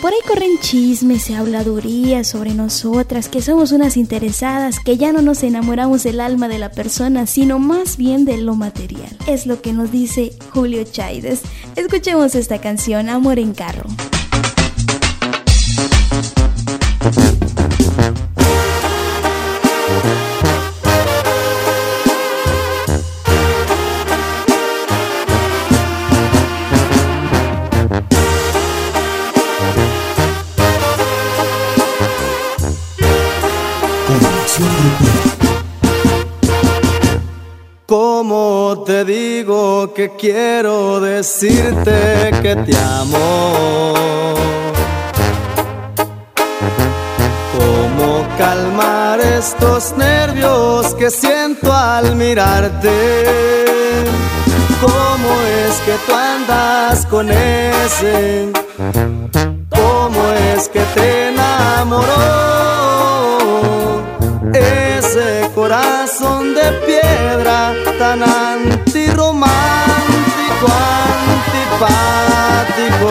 Por ahí corren chismes y habladurías sobre nosotras, que somos unas interesadas, que ya no nos enamoramos del alma de la persona, sino más bien de lo material. Es lo que nos dice Julio Chaides. Escuchemos esta canción, Amor en Carro. ¿Cómo te digo que quiero decirte que te amo? ¿Cómo calmar estos nervios que siento al mirarte? ¿Cómo es que tú andas con ese? ¿Cómo es que te enamoró ese corazón de piedra tan antirromántico, antipático?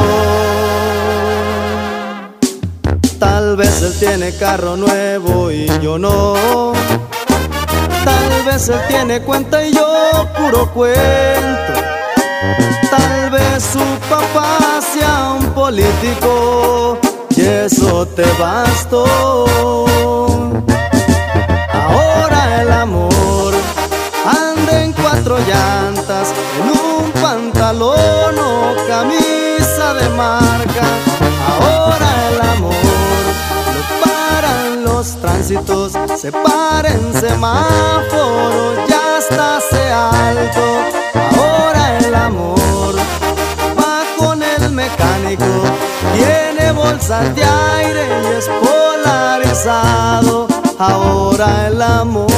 Tal vez él tiene carro nuevo y yo no. Tal vez él tiene cuenta y yo puro cuento. Tal vez su papá sea un político y eso te bastó. Ahora el amor anda en 4 llantas, en un pantalón o camisa de marca. Ahora el amor lo paran los tránsitos, se para en semáforos, ya hasta hace alto. Ahora el amor va con el mecánico, tiene bolsas de aire y es polarizado. Ahora el amor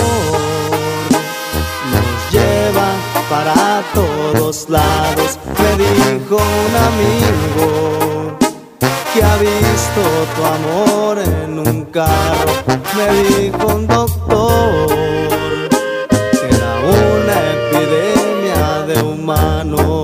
nos lleva para todos lados. Me dijo un amigo que ha visto tu amor en un carro. Me dijo un doctor que era una epidemia de humanos.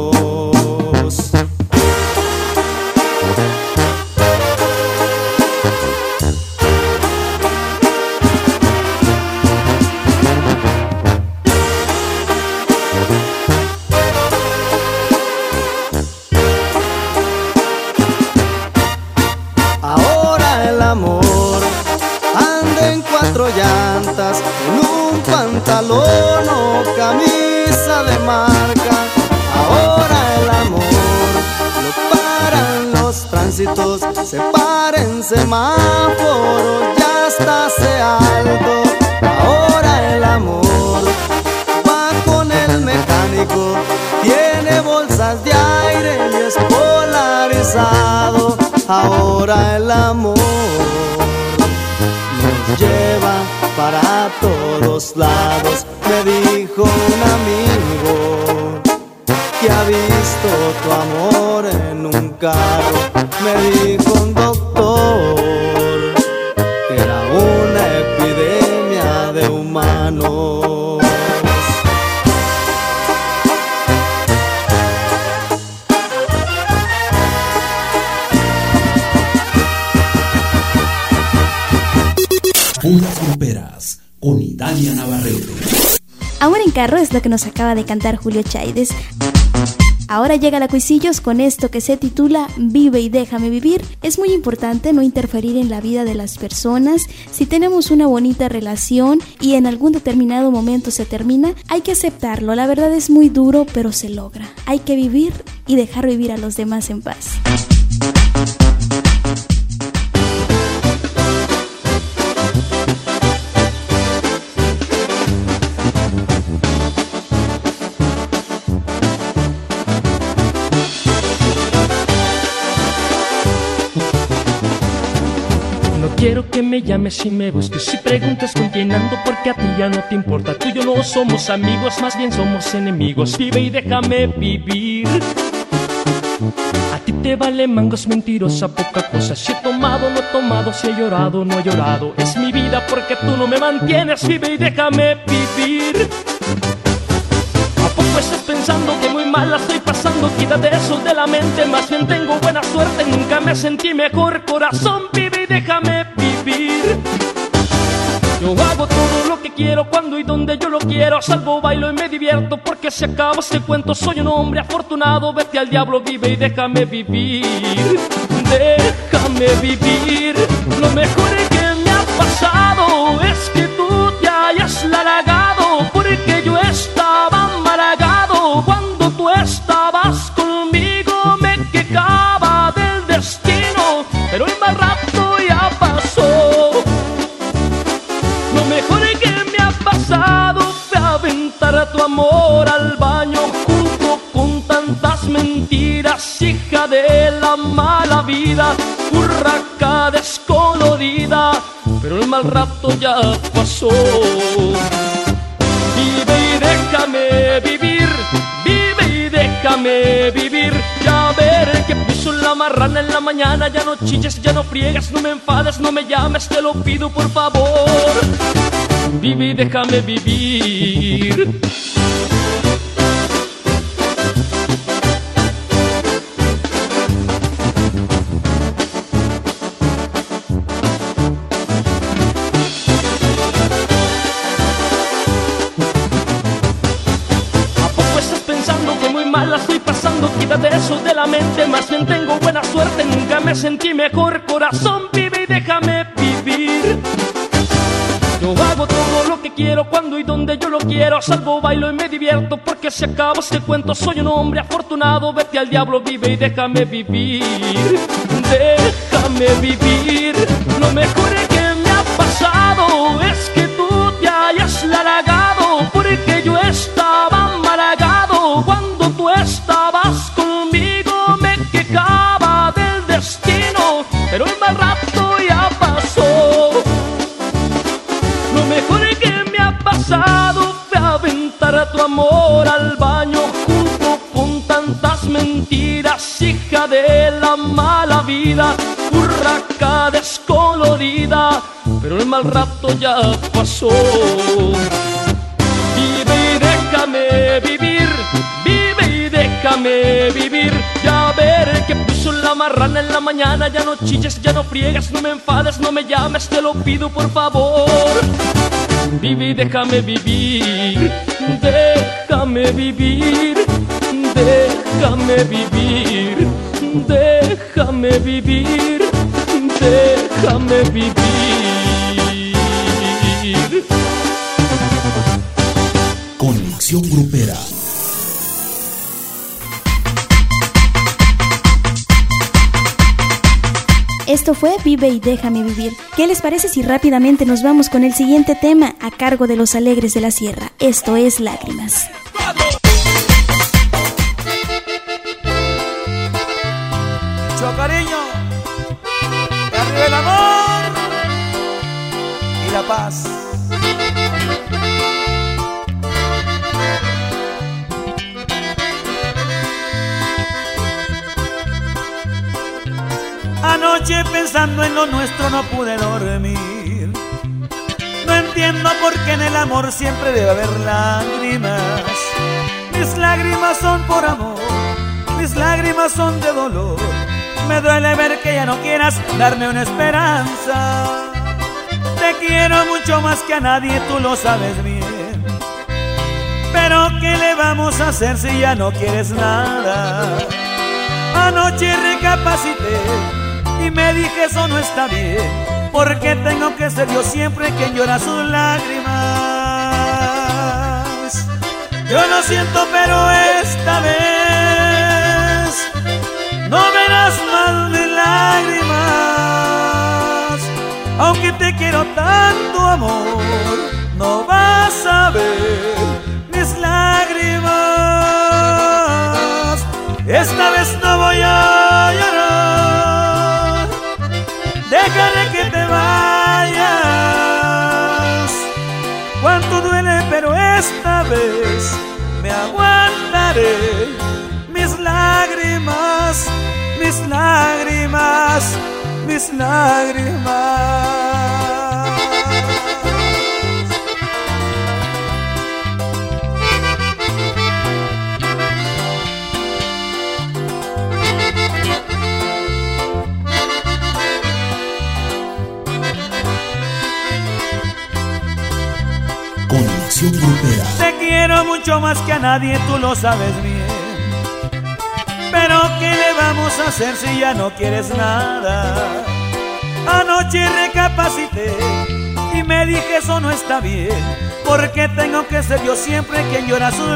Llantas, en un pantalón o camisa de marca. Ahora el amor lo paran los tránsitos, se para en semáforos, ya hasta hace alto. Ahora el amor va con el mecánico, tiene bolsas de aire y es polarizado. Ahora el amor lleva para todos lados. Me dijo un amigo que ha visto tu amor en un carro. Me dijo un doctor que era una epidemia de humanos. Puras Gruperas con Idalia Navarrete. Amor en Carro es lo que nos acaba de cantar Julio Chaides. Ahora llega la Cuisillos con esto que se titula Vive y déjame vivir. Es muy importante no interferir en la vida de las personas. Si tenemos una bonita relación y en algún determinado momento se termina, hay que aceptarlo. La verdad es muy duro, pero se logra. Hay que vivir y dejar vivir a los demás en paz. Quiero que me llames y me busques y preguntes con quién ando, porque a ti ya no te importa. Tú y yo no somos amigos, más bien somos enemigos. Vive y déjame vivir. A ti te vale mangos, mentirosa, poca cosa. Si he tomado, no he tomado, si he llorado, no he llorado. Es mi vida porque tú no me mantienes. Vive y déjame vivir. ¿A poco poco estás pensando que muy mal la estoy pasando? Quítate eso de la mente, más bien tengo buena suerte. Nunca me sentí mejor, corazón, vive y déjame vivir. Yo hago todo lo que quiero, cuando y donde yo lo quiero. Salgo, bailo y me divierto, porque se acaba este cuento. Soy un hombre afortunado, vete al diablo, vive y déjame vivir. Déjame vivir. Lo mejor que me ha pasado es que tú te hayas largado, porque yo estaba amargado. Cuando tú estabas conmigo me quejaba del destino, pero el mal rato ya pasó. Lo mejor que me ha pasado fue aventar tu amor al baño junto con tantas mentiras, hija de la mala vida, urraca descolorida, pero el mal rato ya pasó. Vive y déjame vivir, vive y déjame vivir. Ya veré que piso la marrana en la mañana. Ya no chilles, ya no friegues, no me enfades, no me llames, te lo pido por favor. Vive y déjame vivir. La estoy pasando, quítate eso de la mente, más bien tengo buena suerte. Nunca me sentí mejor, corazón, vive y déjame vivir. Yo hago todo lo que quiero, cuando y donde yo lo quiero. Salgo, bailo y me divierto, porque se acaba este cuento. Soy un hombre afortunado, vete al diablo, vive y déjame vivir. Déjame vivir. Lo mejor que me ha pasado es que tú te hayas largado, porque yo estaba amargado. Cuando tú estabas conmigo me quejaba del destino, pero el mal rato ya pasó. Lo mejor que me ha pasado fue aventar tu amor al baño junto con tantas mentiras, hija de la mala vida, urraca descolorida, pero el mal rato ya pasó. Vive y déjame vivir, vive y déjame vivir. Ya veré que puso la marrana en la mañana. Ya no chilles, ya no friegues, no me enfades, no me llames, te lo pido por favor. Vive y déjame vivir, déjame vivir, déjame vivir, déjame vivir, déjame vivir. Conexión Grupera. Esto fue Vive y déjame vivir. ¿Qué les parece si rápidamente nos vamos con el siguiente tema a cargo de Los Alegres de la Sierra? Esto es Lágrimas. Mucho cariño, que arriba el amor y la paz. Anoche pensando en lo nuestro no pude dormir. No entiendo por qué en el amor siempre debe haber lágrimas. Mis lágrimas son por amor, mis lágrimas son de dolor. Me duele ver que ya no quieras darme una esperanza. Te quiero mucho más que a nadie, tú lo sabes bien. Pero ¿qué le vamos a hacer si ya no quieres nada? Anoche recapacité y me dije eso no está bien, porque tengo que ser yo siempre quien llora sus lágrimas. Yo lo siento, pero esta vez no verás más mis lágrimas. Aunque te quiero tanto, amor, no vas a ver mis lágrimas. Esta vez no voy a llorar, déjale que te vayas. Cuánto duele, pero esta vez me aguantaré. Mis lágrimas, mis lágrimas, mis lágrimas. quiero mucho más que a nadie, tú lo sabes bien. Pero ¿qué le vamos a hacer si ya no quieres nada? Anoche recapacité y me dije eso no está bien, porque tengo que ser yo siempre quien llora sus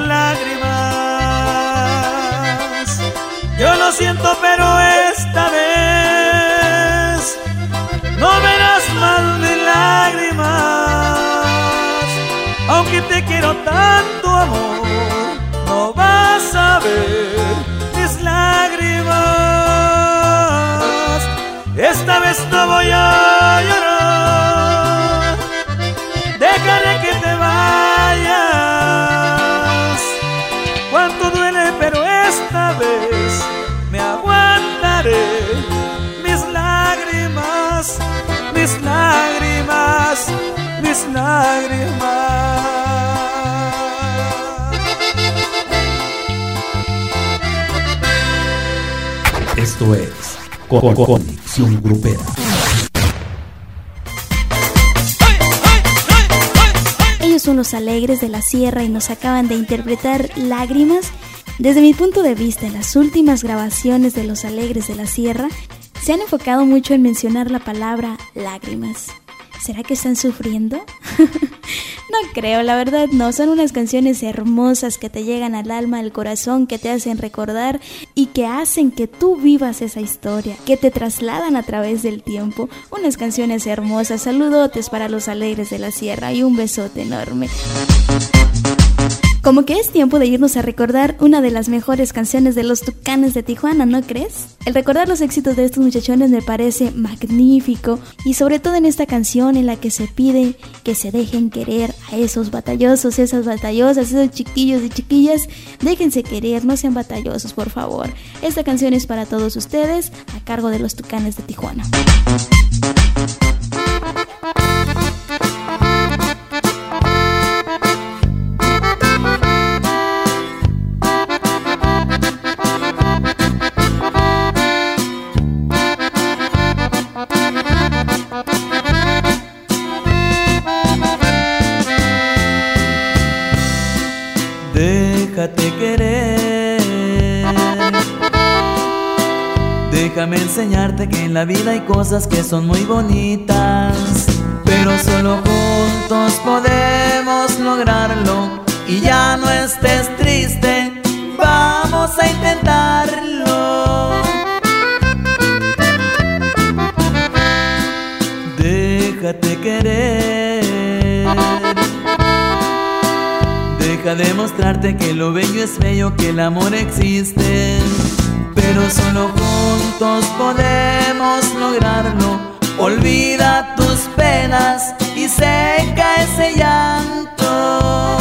lágrimas. Yo lo siento, pero esta vez no verás más mis lágrimas. Aunque te quiero tanto, amor, no vas a ver mis lágrimas. Esta vez no voy a llorar, déjale que te vayas. Cuánto duele, pero esta vez me aguantaré. Mis lágrimas, mis lágrimas, mis lágrimas. Esto es Conexión Grupera. Ellos son Los Alegres de la Sierra y nos acaban de interpretar Lágrimas. Desde mi punto de vista, en las últimas grabaciones de Los Alegres de la Sierra se han enfocado mucho en mencionar la palabra lágrimas. ¿Será que están sufriendo? No creo, la verdad no. Son unas canciones hermosas que te llegan al alma, al corazón, que te hacen recordar y que hacen que tú vivas esa historia, que te trasladan a través del tiempo. Unas canciones hermosas. Saludotes para Los Alegres de la Sierra y un besote enorme. Como que es tiempo de irnos a recordar una de las mejores canciones de Los Tucanes de Tijuana, ¿no crees? El recordar los éxitos de estos muchachones me parece magnífico, y sobre todo en esta canción en la que se pide que se dejen querer a esos batallosos, esas batallosas, esos chiquillos y chiquillas. Déjense querer, no sean batallosos, por favor. Esta canción es para todos ustedes, a cargo de Los Tucanes de Tijuana. Déjate querer, déjame enseñarte que en la vida hay cosas que son muy bonitas, pero solo juntos podemos lograrlo. Y ya no estés triste, vamos a intentarlo. Déjate querer, deja demostrarte que lo bello es bello, que el amor existe, pero solo juntos podemos lograrlo. Olvida tus penas y seca ese llanto.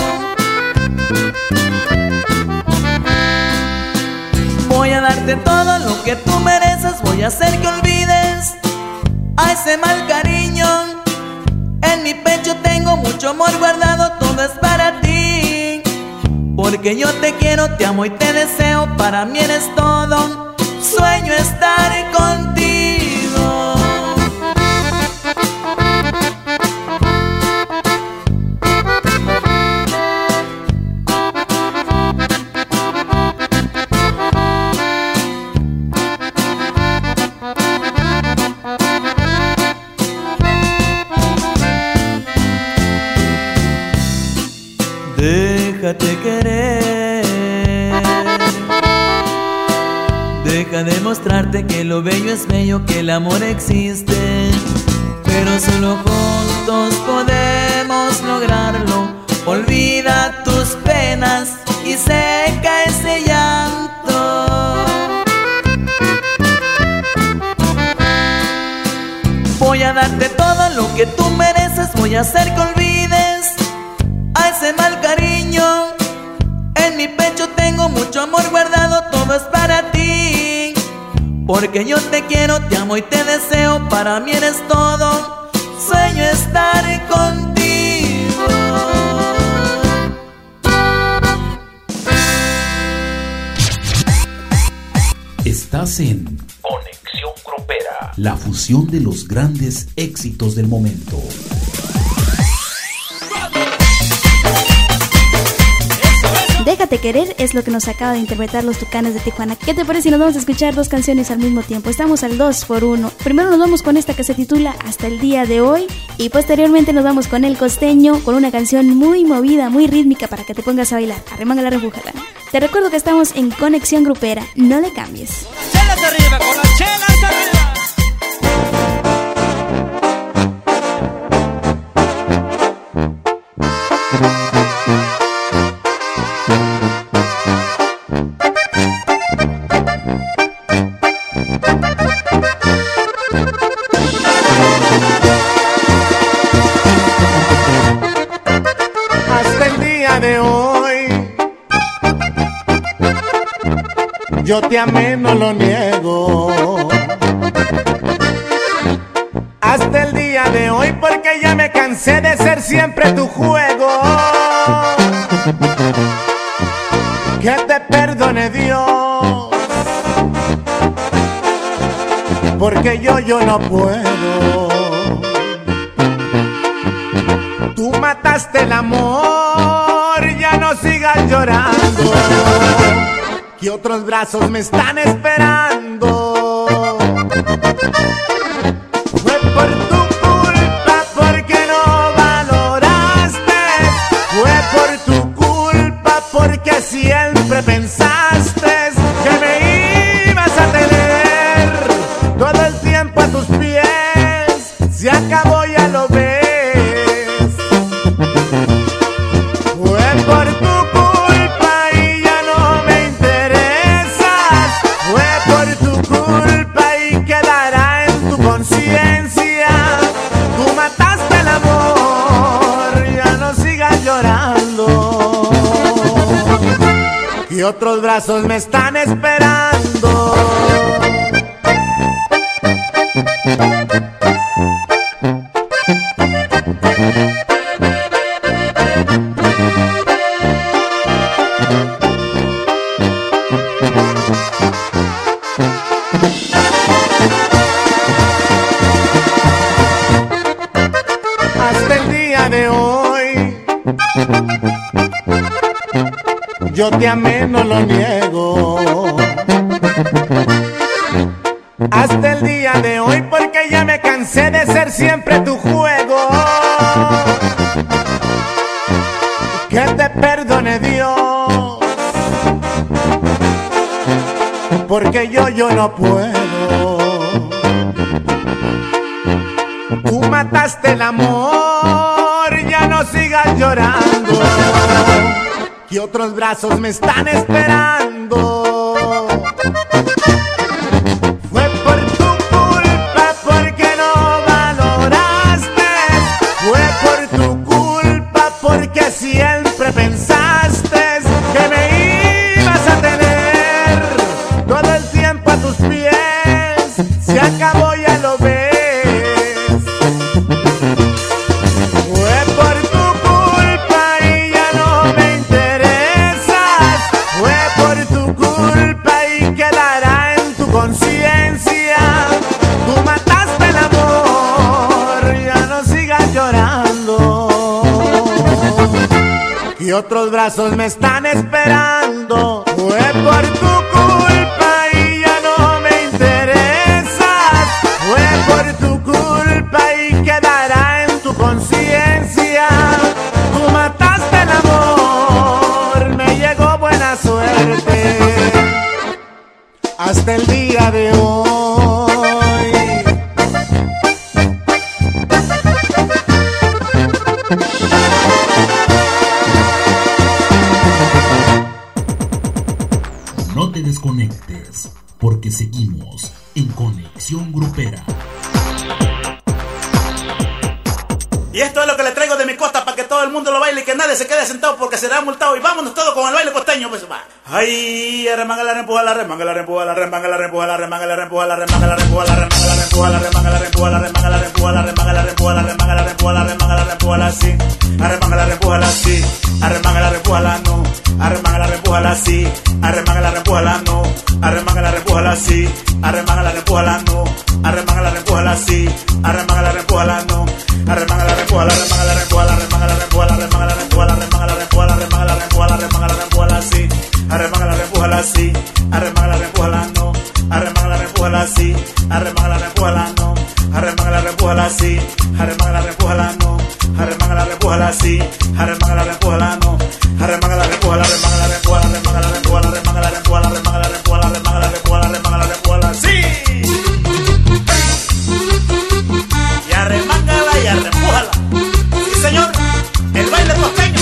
Voy a darte todo lo que tú mereces, voy a hacer que olvides a ese mal cariño. En mi pecho tengo mucho amor guardado, todo es para ti. Porque yo te quiero, te amo y te deseo, para mí eres todo. Sueño estar contigo. Déjate querer, deja demostrarte que lo bello es bello, que el amor existe, pero solo juntos podemos lograrlo. Olvida tus penas y seca ese llanto. Voy a darte todo lo que tú mereces, voy a hacer que olvides a ese mal cariño. En mi pecho tengo mucho amor guardado, todo es para ti. Porque yo te quiero, te amo y te deseo, para mí eres todo. Sueño estar contigo. Estás en Conexión Grupera, la fusión de los grandes éxitos del momento. Déjate querer es lo que nos acaba de interpretar los Tucanes de Tijuana. ¿Qué te parece si nos vamos a escuchar dos canciones al mismo tiempo? Estamos al 2x1. Primero nos vamos con esta que se titula Hasta el día de hoy y posteriormente nos vamos con El Costeño, con una canción muy movida, muy rítmica para que te pongas a bailar. Arremángala, repújala. Te recuerdo que estamos en Conexión Grupera, no le cambies. Chelas arriba, con las chelas arriba. Hasta el día de hoy yo te amé, no lo niego. Hasta el día de hoy porque ya me cansé de ser siempre tu juego. Que te perdone Dios, porque yo no puedo. Tú mataste el amor, ya no sigas llorando, que otros brazos me están esperando. Fue por tu culpa porque no valoraste, fue por tu culpa porque siempre pensaste que me ibas a tener todo el tiempo a tus pies. Se acabó, ya lo ves. Fue por tu culpa y ya no me interesas. Fue por tu culpa y quedará en tu conciencia. Tú mataste el amor, ya no sigas llorando, y otros brazos me están esperando. Hasta el día de hoy yo te amé, no lo niego. Hasta el día de hoy porque ya me cansé de ser siempre tu juego. Que te perdone Dios, porque yo no puedo. Tú mataste el amor, ya no sigas llorando, que otros brazos me están esperando. Fue por tu culpa porque no valoraste, fue por tu culpa porque siempre pensaste que me ibas a tener todo el tiempo a tus pies. Se acabó, ya lo ves. Y otros brazos me están esperando. Fue por tu culpa y ya no me interesas. Fue por tu culpa y quedará en tu conciencia. Tú mataste el amor, me llegó buena suerte. Hasta el día de hoy. No te desconectes, porque seguimos en Conexión Grupera. Y esto es lo que le traigo de mi costa para que todo el mundo lo baile y que nadie se quede sentado porque será multado. Y vámonos todos con el baile costeño, pues va. Ay, remanga la rempuja la remanga la rempuja la remanga la rempuja la remanga la rempuja la remanga la rempuja la remanga la rempuja la remanga la rempuja la remanga la rempuja la remanga la rempuja la remanga la rempuja la remanga la rempuja la sí. Arremanga la rempuja la sí. Arremanga la rempuja la no. Arremanga la rempuja la sí. Arremanga la rempuja la no. Arremanga la rempuja la sí. Arremanga la rempuja la no. Arremanga la rempuja la sí. Arremanga la rempuja la no. Arremanga la rempuja la remanga la rempuja la remanga la rempuja la remanga la rempuja la remanga la rempuja la remanga la rempuja la remanga la rempuja la sí. empújala así, arremángala, empújala no, arremángala, empújala así, arremángala, empújala no, arremángala, empújala así, arremángala, empújala no, arremángala, empújala así, arremángala, empújala no, arremángala, empújala, arremángala, empújala, arremángala, empújala, arremángala, empújala, arremángala, empújala, arremángala, empújala, arremángala, empújala así. Y arremángala y arrempújala. Sí, señor, el baile costeño.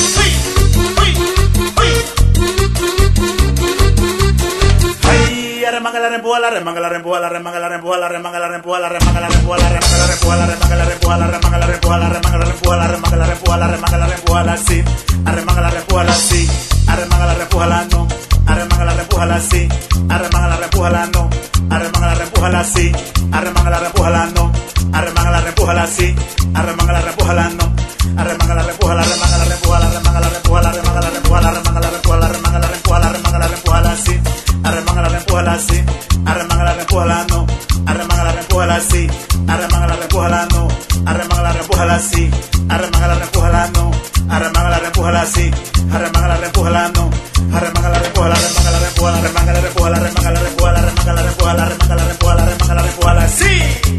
Arremángala, empújala, arremángala, empújala, arremángala, empújala, arremángala, empújala, arremángala, empújala, arremángala, empújala, arremángala, empújala, arremángala, empújala, arremángala, empújala, arremángala, empújala, arremángala, empújala así, arremángala, empújala así, arremángala, empújala no, arremángala, empújala así, arremángala, empújala no, arremángala, empújala así, arremángala, empújala no, arremángala, empújala así, arremángala, empújala no, arremángala, empújala, arremángala, empújala, arremángala, empújala, arremángala, empújala, arremángala, empújala, arremángala, empújala, arremángala, empújala así, arremángala, empújala así, arremángala, empújala no, arremángala, empújala así, arremángala, empújala no, arremángala, empújala así, arremángala, empújala no, arremángala, empújala así, arremángala, empújala no, arremángala, empújala, arremángala, empújala, arremángala, empújala, arremángala, empújala, arremángala, empújala, arremángala, empújala, arremángala, empújala así.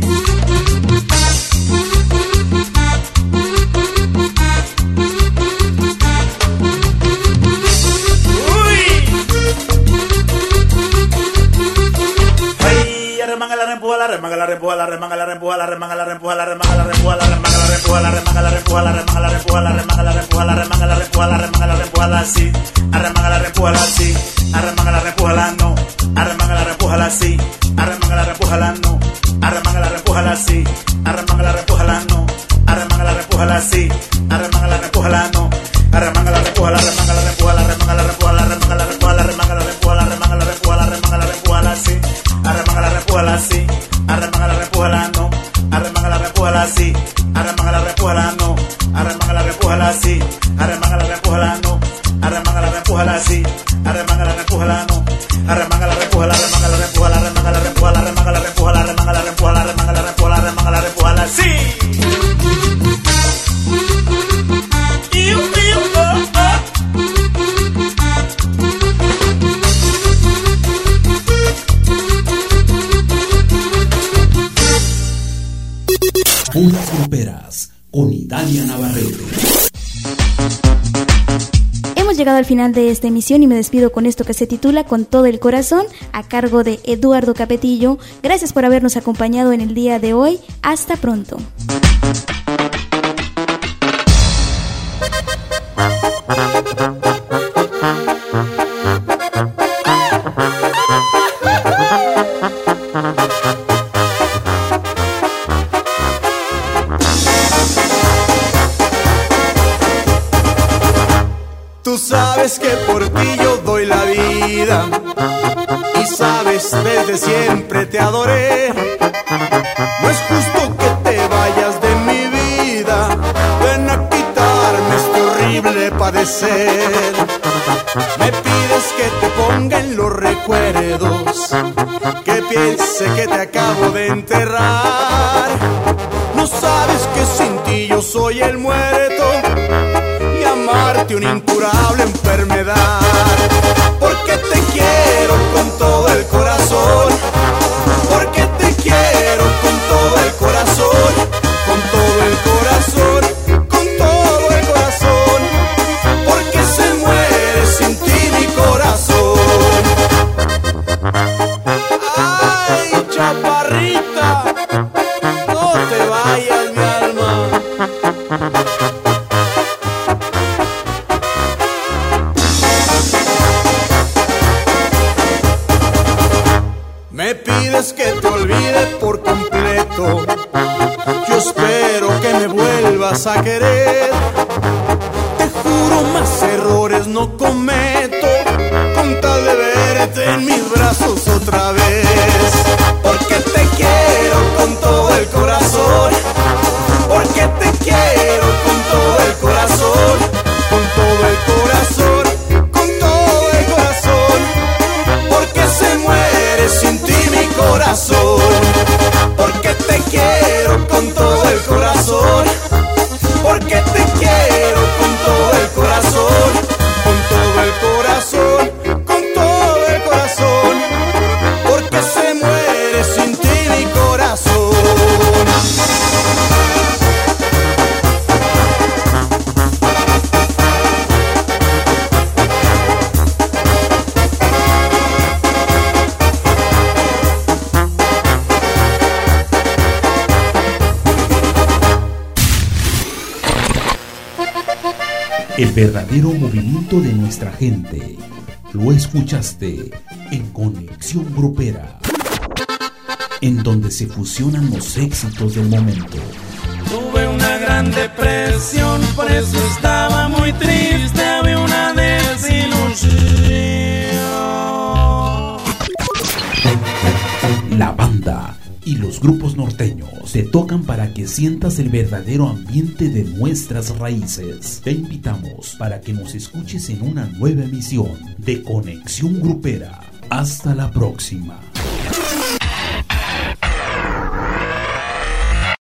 Arremángala, empújala, arremángala, empújala, arremángala, empújala, arremángala, empújala, arremángala, empújala, arremángala, empújala, arremángala, empújala, arremángala, empújala, arremángala, empújala, arremángala, empújala, arremángala, empújala así, arremángala, empújala así, arremángala, empújala no, arremángala, empújala así, arremángala, empújala no, arremángala, empújala así, arremángala, empújala no, arremángala, empújala así, arremángala, empújala no, arremángala, empújala, arremángala, empújala, arremángala, empújala, arremángala, empújala, arremángala, empújala, arremángala, empújala, arremángala, empújala así, arremángala, empújala así, arremángala, empújala no, arremángala, empújala así, arremángala, empújala no, arremángala, empújala así, arremángala, empújala no, arremángala, empújala así, arremángala, empújala no, arremángala, empújala, arremángala, empújala, arremángala, empújala, arremángala, empújala, arremángala, empújala, arremángala, empújala, arremángala, empújala así. Puras Gruperas con Idalia Navarrete. Hemos llegado al final de esta emisión y me despido con esto que se titula Con todo el corazón, a cargo de Eduardo Capetillo. Gracias por habernos acompañado en el día de hoy. Hasta pronto. Tú sabes que por ti yo doy la vida y sabes desde siempre te adoré. No es justo que te vayas de mi vida, ven a quitarme este horrible padecer. Me pides que te ponga en los recuerdos, que piense que te acabo de enterrar. No sabes que sin ti yo soy el muerto y amarte una incurable enfermedad. Porque te quiero con todo el corazón, porque te quiero con todo el corazón, con todo el corazón, con todo el corazón, porque se muere sin ti mi corazón. Ay, chaparrita, no te vayas mi alma. Me pides que te olvide por completo, yo espero que me vuelvas a querer. Te juro más errores no cometo, con tal de verte en mis brazos otra vez. Porque te quiero con todo el corazón, porque te quiero con todo el corazón, con todo el corazón, con todo el corazón, porque se muere sin ti mi corazón. Porque te quiero con todo el corazón, porque te quiero con todo el corazón, con todo el corazón, con todo el quiere sin ti mi corazón. El verdadero movimiento de nuestra gente lo escuchaste en Conexión Grupera, en donde se fusionan los éxitos del momento. Tuve una gran depresión, por eso estaba muy triste, había una desilusión. La banda y los grupos norteños te tocan para que sientas el verdadero ambiente de nuestras raíces. Te invitamos para que nos escuches en una nueva emisión de Conexión Grupera. Hasta la próxima.